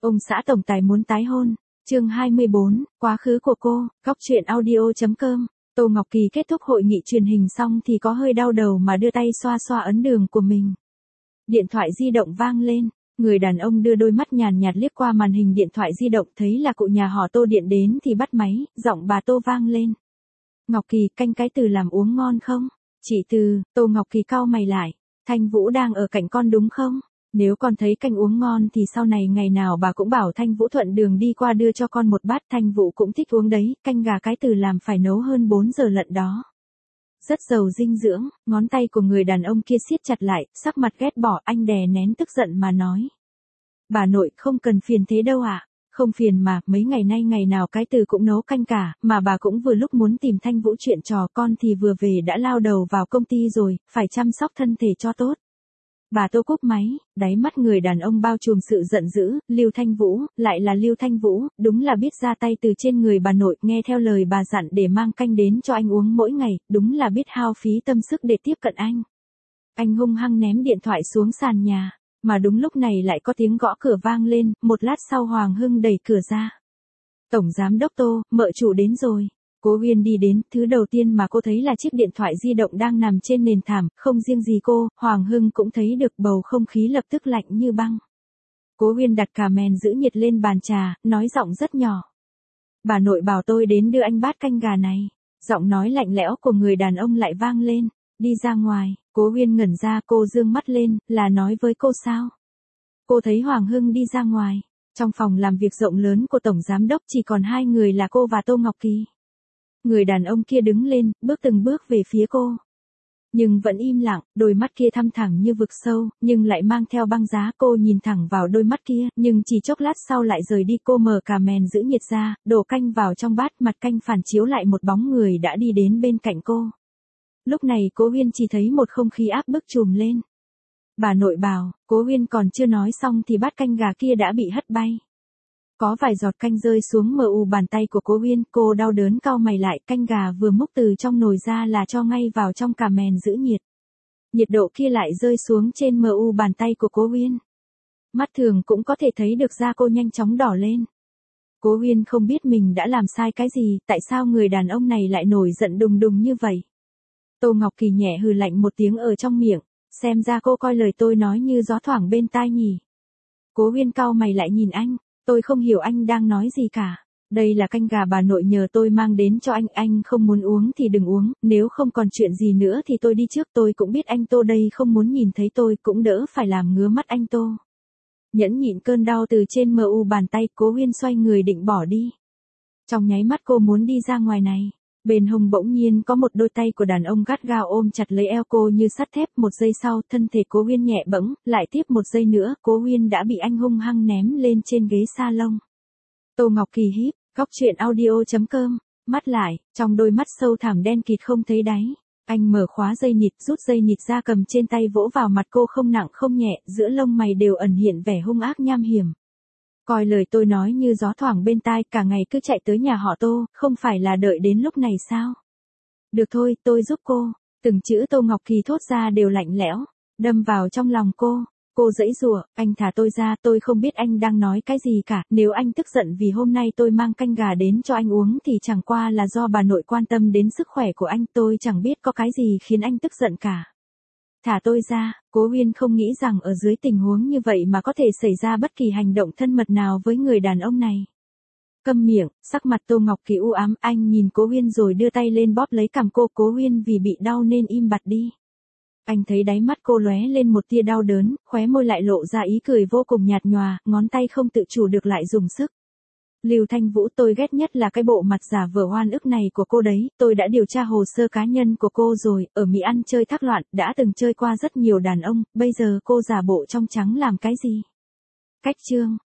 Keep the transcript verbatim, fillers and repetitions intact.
Ông xã tổng tài muốn tái hôn. Chương hai mươi bốn, quá khứ của cô, góc truyện audio.com. Tô Ngọc Kỳ kết thúc hội nghị truyền hình xong thì có hơi đau đầu mà đưa tay xoa xoa ấn đường của mình. Điện thoại di động vang lên, người đàn ông đưa đôi mắt nhàn nhạt liếc qua màn hình điện thoại di động, thấy là cụ nhà họ Tô điện đến thì bắt máy, giọng bà Tô vang lên. Ngọc Kỳ, canh cái Từ làm uống ngon không? Chị Từ. Tô Ngọc Kỳ cau mày lại. Thanh Vũ đang ở cạnh con đúng không? Nếu con thấy canh uống ngon thì sau này ngày nào bà cũng bảo Thanh Vũ thuận đường đi qua đưa cho con một bát. Thanh Vũ cũng thích uống đấy, canh gà cái Từ làm phải nấu hơn bốn giờ lận đó. Rất giàu dinh dưỡng. Ngón tay của người đàn ông kia siết chặt lại, sắc mặt ghét bỏ. Anh đè nén tức giận mà nói. Bà nội, không cần phiền thế đâu ạ. Không phiền mà, mấy ngày nay ngày nào cái Từ cũng nấu canh cả, mà bà cũng vừa lúc muốn tìm Thanh Vũ chuyện trò, con thì vừa về đã lao đầu vào công ty rồi, phải chăm sóc thân thể cho tốt. Bà Tô cúp máy, đáy mắt người đàn ông bao trùm sự giận dữ. Lưu Thanh Vũ, lại là Lưu Thanh Vũ, đúng là biết ra tay từ trên người bà nội, nghe theo lời bà dặn để mang canh đến cho anh uống mỗi ngày, đúng là biết hao phí tâm sức để tiếp cận anh. Anh hung hăng ném điện thoại xuống sàn nhà, mà đúng lúc này lại có tiếng gõ cửa vang lên, một lát sau Hoàng Hưng đẩy cửa ra. Tổng giám đốc Tô, mợ chủ đến rồi. Cố Huyên đi đến, thứ đầu tiên mà cô thấy là chiếc điện thoại di động đang nằm trên nền thảm, không riêng gì cô, Hoàng Hưng cũng thấy được bầu không khí lập tức lạnh như băng. Cố Huyên đặt cà mèn giữ nhiệt lên bàn trà, nói giọng rất nhỏ. Bà nội bảo tôi đến đưa anh bát canh gà này. Giọng nói lạnh lẽo của người đàn ông lại vang lên. Đi ra ngoài. Cố Huyên ngẩn ra, cô dương mắt lên, là nói với cô sao? Cô thấy Hoàng Hưng đi ra ngoài. Trong phòng làm việc rộng lớn của Tổng Giám Đốc chỉ còn hai người là cô và Tô Ngọc Kỳ. Người đàn ông kia đứng lên, bước từng bước về phía cô. Nhưng vẫn im lặng, đôi mắt kia thăm thẳng như vực sâu, nhưng lại mang theo băng giá. Cô nhìn thẳng vào đôi mắt kia, nhưng chỉ chốc lát sau lại rời đi. Cô mở cà mèn giữ nhiệt ra, đổ canh vào trong bát, mặt canh phản chiếu lại một bóng người đã đi đến bên cạnh cô. Lúc này Cố Huyên chỉ thấy một không khí áp bức trùm lên. Bà nội bảo, Cố Huyên còn chưa nói xong thì bát canh gà kia đã bị hất bay. Có vài giọt canh rơi xuống mờ u bàn tay của Cố Huyên, cô đau đớn cau mày lại, canh gà vừa múc từ trong nồi ra là cho ngay vào trong cà mèn giữ nhiệt. Nhiệt độ kia lại rơi xuống trên mờ u bàn tay của Cố Huyên. Mắt thường cũng có thể thấy được da cô nhanh chóng đỏ lên. Cố Huyên không biết mình đã làm sai cái gì, tại sao người đàn ông này lại nổi giận đùng đùng như vậy. Tô Ngọc Kỳ nhẹ hừ lạnh một tiếng ở trong miệng, xem ra cô coi lời tôi nói như gió thoảng bên tai nhỉ. Cố Huyên cau mày lại nhìn anh, tôi không hiểu anh đang nói gì cả. Đây là canh gà bà nội nhờ tôi mang đến cho anh, anh không muốn uống thì đừng uống, nếu không còn chuyện gì nữa thì tôi đi trước. Tôi cũng biết anh Tô đây không muốn nhìn thấy tôi, cũng đỡ phải làm ngứa mắt anh Tô. Nhẫn nhịn cơn đau từ trên mờ u bàn tay, Cố Huyên xoay người định bỏ đi. Trong nháy mắt cô muốn đi ra ngoài này, bên hông bỗng nhiên có một đôi tay của đàn ông gắt gao ôm chặt lấy eo cô như sắt thép. Một giây sau, thân thể Cố Huyên nhẹ bẫng, lại tiếp một giây nữa, Cố Huyên đã bị anh hung hăng ném lên trên ghế salon. Tô Ngọc Kỳ híp, góc truyện audio.com, mắt lại, trong đôi mắt sâu thẳm đen kịt không thấy đáy. Anh mở khóa dây nịt, rút dây nịt ra cầm trên tay vỗ vào mặt cô không nặng không nhẹ, giữa lông mày đều ẩn hiện vẻ hung ác nham hiểm. Coi lời tôi nói như gió thoảng bên tai, cả ngày cứ chạy tới nhà họ Tô, không phải là đợi đến lúc này sao? Được thôi, tôi giúp cô. Từng chữ Tô Ngọc Kỳ thốt ra đều lạnh lẽo, đâm vào trong lòng cô. Cô giãy giụa, anh thả tôi ra, tôi không biết anh đang nói cái gì cả. Nếu anh tức giận vì hôm nay tôi mang canh gà đến cho anh uống thì chẳng qua là do bà nội quan tâm đến sức khỏe của anh, tôi chẳng biết có cái gì khiến anh tức giận cả. Thả tôi ra. Cố Huyên không nghĩ rằng ở dưới tình huống như vậy mà có thể xảy ra bất kỳ hành động thân mật nào với người đàn ông này. Câm miệng, sắc mặt Tô Ngọc Kỳ u ám, anh nhìn Cố Huyên rồi đưa tay lên bóp lấy cằm cô. Cố Huyên vì bị đau nên im bặt đi. Anh thấy đáy mắt cô lóe lên một tia đau đớn, khóe môi lại lộ ra ý cười vô cùng nhạt nhòa, ngón tay không tự chủ được lại dùng sức. Lưu Thanh Vũ, tôi ghét nhất là cái bộ mặt giả vờ oan ức này của cô đấy. Tôi đã điều tra hồ sơ cá nhân của cô rồi, ở Mỹ ăn chơi thác loạn, đã từng chơi qua rất nhiều đàn ông, bây giờ cô giả bộ trong trắng làm cái gì? Cách chương.